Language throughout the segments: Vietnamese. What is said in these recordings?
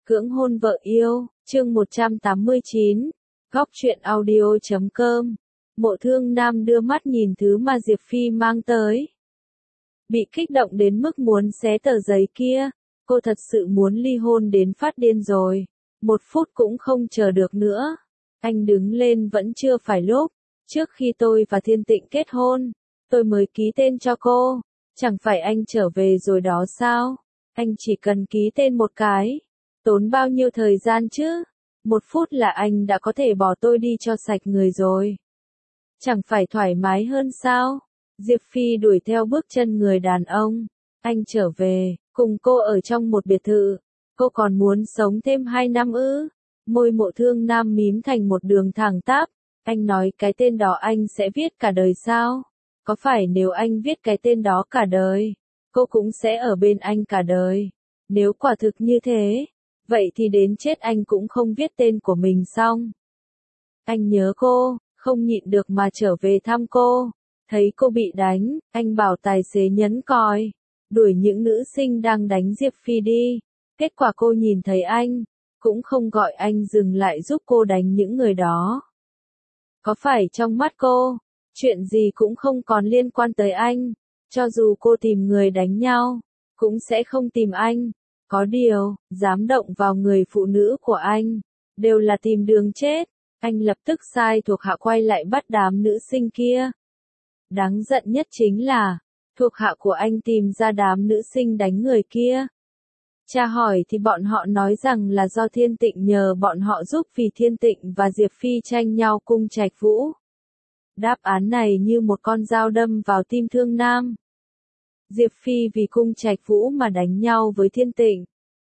Cưỡng hôn vợ yêu, chương 189, góc truyện audio.com. Mộ Thương Nam đưa mắt nhìn thứ mà Diệp Phi mang tới. Bị kích động đến mức muốn xé tờ giấy kia, cô thật sự muốn ly hôn đến phát điên rồi. 1 phút cũng không chờ được nữa. Anh đứng lên vẫn chưa phải lúc. Trước khi tôi và Thiên Tịnh kết hôn, tôi mới ký tên cho cô. Chẳng phải anh trở về rồi đó sao? Anh chỉ cần ký tên một cái. Tốn bao nhiêu thời gian chứ? 1 phút là anh đã có thể bỏ tôi đi cho sạch người rồi. Chẳng phải thoải mái hơn sao? Diệp Phi đuổi theo bước chân người đàn ông. Anh trở về, cùng cô ở trong một biệt thự. Cô còn muốn sống thêm 2 năm ư? Môi Mộ Thương Nam mím thành một đường thẳng tắp. Anh nói cái tên đó anh sẽ viết cả đời sao? Có phải nếu anh viết cái tên đó cả đời, cô cũng sẽ ở bên anh cả đời? Nếu quả thực như thế, vậy thì đến chết anh cũng không viết tên của mình xong. Anh nhớ cô, không nhịn được mà trở về thăm cô. Thấy cô bị đánh, anh bảo tài xế nhấn còi, đuổi những nữ sinh đang đánh Diệp Phi đi. Kết quả cô nhìn thấy anh, cũng không gọi anh dừng lại giúp cô đánh những người đó. Có phải trong mắt cô, chuyện gì cũng không còn liên quan tới anh, cho dù cô tìm người đánh nhau, cũng sẽ không tìm anh. Có điều, dám động vào người phụ nữ của anh, đều là tìm đường chết. Anh lập tức sai thuộc hạ quay lại bắt đám nữ sinh kia. Đáng giận nhất chính là, thuộc hạ của anh tìm ra đám nữ sinh đánh người kia. Tra hỏi thì bọn họ nói rằng là do Thiên Tịnh nhờ bọn họ giúp vì Thiên Tịnh và Diệp Phi tranh nhau cung trạch vũ. Đáp án này như một con dao đâm vào tim Thương Nam. Diệp Phi vì cung trạch vũ mà đánh nhau với Thiên Tịnh.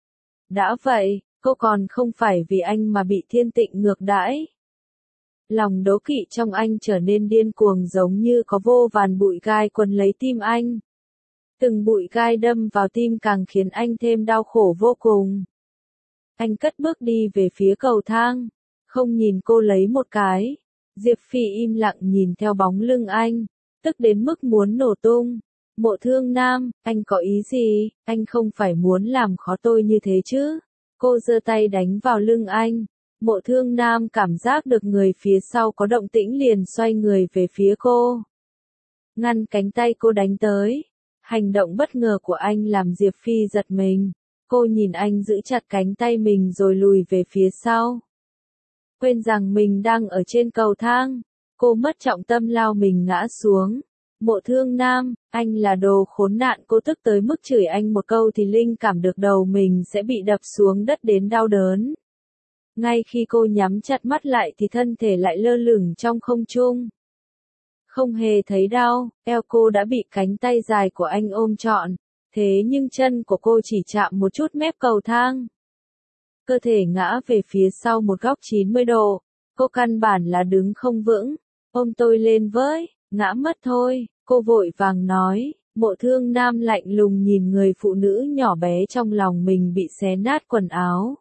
Đã vậy, cô còn không phải vì anh mà bị Thiên Tịnh ngược đãi. Lòng đố kỵ trong anh trở nên điên cuồng giống như có vô vàn bụi gai quấn lấy tim anh. Từng bụi gai đâm vào tim càng khiến anh thêm đau khổ vô cùng. Anh cất bước đi về phía cầu thang, không nhìn cô lấy một cái. Diệp Phi im lặng nhìn theo bóng lưng anh, tức đến mức muốn nổ tung. Mộ Thương Nam, anh có ý gì? Anh không phải muốn làm khó tôi như thế chứ? Cô giơ tay đánh vào lưng anh. Mộ Thương Nam cảm giác được người phía sau có động tĩnh liền xoay người về phía cô. Ngăn cánh tay cô đánh tới. Hành động bất ngờ của anh làm Diệp Phi giật mình. Cô nhìn anh giữ chặt cánh tay mình rồi lùi về phía sau. Quên rằng mình đang ở trên cầu thang. Cô mất trọng tâm lao mình ngã xuống. Mộ Thương Nam, anh là đồ khốn nạn. Cô tức tới mức chửi anh một câu thì linh cảm được đầu mình sẽ bị đập xuống đất đến đau đớn. Ngay khi cô nhắm chặt mắt lại thì thân thể lại lơ lửng trong không trung. Không hề thấy đau, eo cô đã bị cánh tay dài của anh ôm trọn. Thế nhưng chân của cô chỉ chạm một chút mép cầu thang. Cơ thể ngã về phía sau một góc 90 độ. Cô căn bản là đứng không vững. Ôm tôi lên với, ngã mất thôi, cô vội vàng nói. Mộ Thương Nam lạnh lùng nhìn người phụ nữ nhỏ bé trong lòng mình bị xé nát quần áo.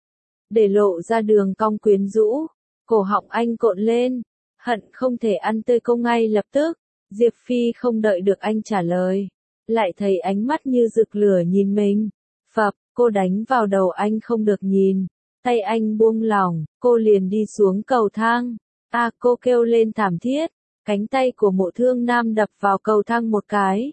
Để lộ ra đường cong quyến rũ, cổ họng anh cộn lên, hận không thể ăn tươi cô ngay lập tức. Diệp Phi không đợi được anh trả lời, lại thấy ánh mắt như rực lửa nhìn mình. Phập, cô đánh vào đầu anh không được nhìn, tay anh buông lỏng, cô liền đi xuống cầu thang. Cô kêu lên thảm thiết, cánh tay của Mộ Thương Nam đập vào cầu thang một cái.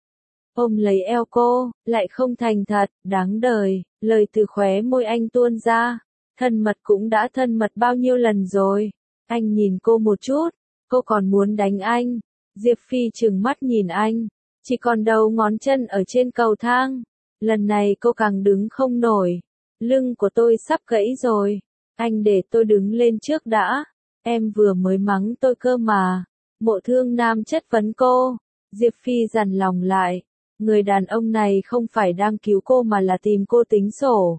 Ôm lấy eo cô, lại không thành thật, đáng đời, lời từ khóe môi anh tuôn ra. Thân mật cũng đã thân mật bao nhiêu lần rồi. Anh nhìn cô một chút, cô còn muốn đánh anh. Diệp Phi trừng mắt nhìn anh, chỉ còn đầu ngón chân ở trên cầu thang. Lần này cô càng đứng không nổi. Lưng của tôi sắp gãy rồi. Anh để tôi đứng lên trước đã. Em vừa mới mắng tôi cơ mà. Mộ Thương Nam chất vấn cô. Diệp Phi dằn lòng lại. Người đàn ông này không phải đang cứu cô mà là tìm cô tính sổ.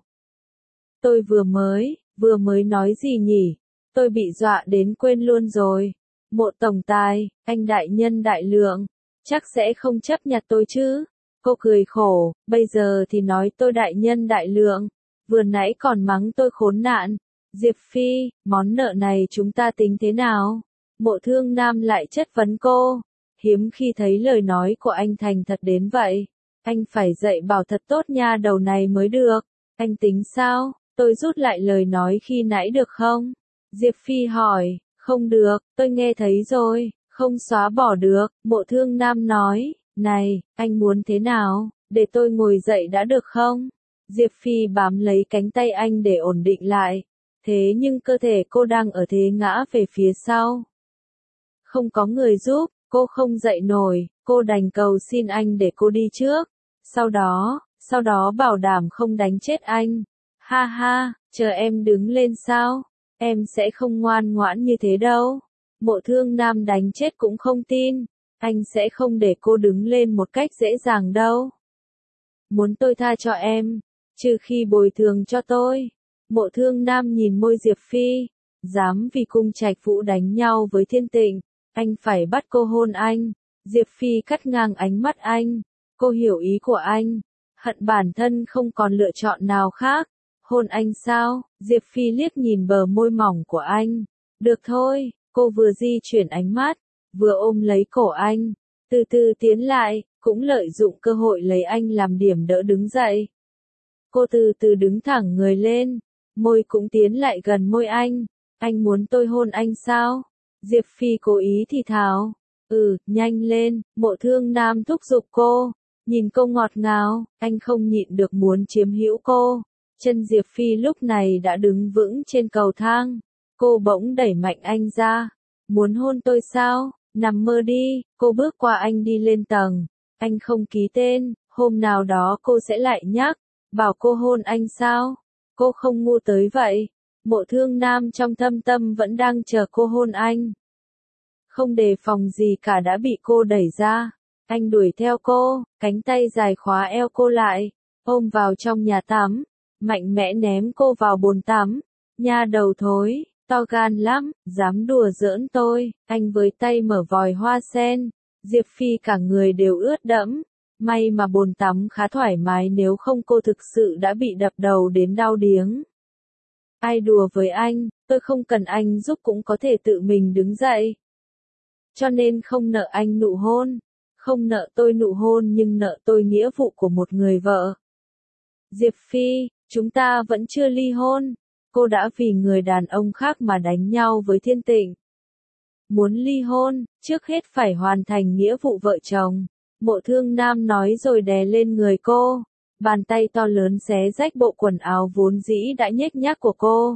Tôi vừa mới nói gì nhỉ? Tôi bị dọa đến quên luôn rồi. Mộ tổng tài, anh đại nhân đại lượng, chắc sẽ không chấp nhặt tôi chứ? Cô cười khổ, bây giờ thì nói tôi đại nhân đại lượng, vừa nãy còn mắng tôi khốn nạn. Diệp Phi, món nợ này chúng ta tính thế nào? Mộ Thương Nam lại chất vấn cô. Hiếm khi thấy lời nói của anh thành thật đến vậy. Anh phải dạy bảo thật tốt nha đầu này mới được. Anh tính sao? Tôi rút lại lời nói khi nãy được không? Diệp Phi hỏi, không được, tôi nghe thấy rồi, không xóa bỏ được, Mộ Thương Nam nói, này, anh muốn thế nào, để tôi ngồi dậy đã được không? Diệp Phi bám lấy cánh tay anh để ổn định lại, thế nhưng cơ thể cô đang ở thế ngã về phía sau. Không có người giúp, cô không dậy nổi, cô đành cầu xin anh để cô đi trước. Sau đó bảo đảm không đánh chết anh. Ha ha, chờ em đứng lên sao? Em sẽ không ngoan ngoãn như thế đâu. Mộ Thương Nam đánh chết cũng không tin. Anh sẽ không để cô đứng lên một cách dễ dàng đâu. Muốn tôi tha cho em, trừ khi bồi thường cho tôi. Mộ Thương Nam nhìn môi Diệp Phi. Dám vì cung trạch vũ đánh nhau với Thiên Tịnh, anh phải bắt cô hôn anh. Diệp Phi cắt ngang ánh mắt anh. Cô hiểu ý của anh. Hận bản thân không còn lựa chọn nào khác. Hôn anh sao? Diệp Phi liếc nhìn bờ môi mỏng của anh. Được thôi, cô vừa di chuyển ánh mắt, vừa ôm lấy cổ anh. Từ từ tiến lại, cũng lợi dụng cơ hội lấy anh làm điểm đỡ đứng dậy. Cô từ từ đứng thẳng người lên, môi cũng tiến lại gần môi anh. Anh muốn tôi hôn anh sao? Diệp Phi cố ý thì thào. Nhanh lên, Mộ Thương Nam thúc giục cô. Nhìn cô ngọt ngào, anh không nhịn được muốn chiếm hữu cô. Chân Diệp Phi lúc này đã đứng vững trên cầu thang. Cô bỗng đẩy mạnh anh ra. Muốn hôn tôi sao? Nằm mơ đi. Cô bước qua anh đi lên tầng. Anh không ký tên, hôm nào đó cô sẽ lại nhắc. Bảo cô hôn anh sao? Cô không ngu tới vậy. Mộ Thương Nam trong thâm tâm vẫn đang chờ cô hôn anh. Không đề phòng gì cả đã bị cô đẩy ra. Anh đuổi theo cô, cánh tay dài khóa eo cô lại, ôm vào trong nhà tắm, mạnh mẽ ném cô vào bồn tắm. Nha đầu thối, to gan lắm, dám đùa giỡn tôi. Anh với tay mở vòi hoa sen. Diệp Phi cả người đều ướt đẫm. May mà bồn tắm khá thoải mái, nếu không cô thực sự đã bị đập đầu đến đau điếng. Ai đùa với anh, tôi không cần anh giúp cũng có thể tự mình đứng dậy. Cho nên không nợ anh nụ hôn. Không nợ tôi nụ hôn nhưng nợ tôi nghĩa vụ của một người vợ. Diệp Phi, chúng ta vẫn chưa ly hôn. Cô đã vì người đàn ông khác mà đánh nhau với Thiên Tịnh. Muốn ly hôn, trước hết phải hoàn thành nghĩa vụ vợ chồng. Mộ Thương Nam nói rồi đè lên người cô. Bàn tay to lớn xé rách bộ quần áo vốn dĩ đã nhếch nhác của cô.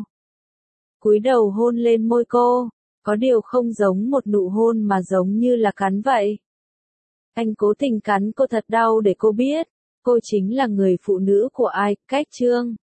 Cúi đầu hôn lên môi cô. Có điều không giống một nụ hôn mà giống như là cắn vậy. Anh cố tình cắn cô thật đau để cô biết. Cô chính là người phụ nữ của ai, Cách Trương.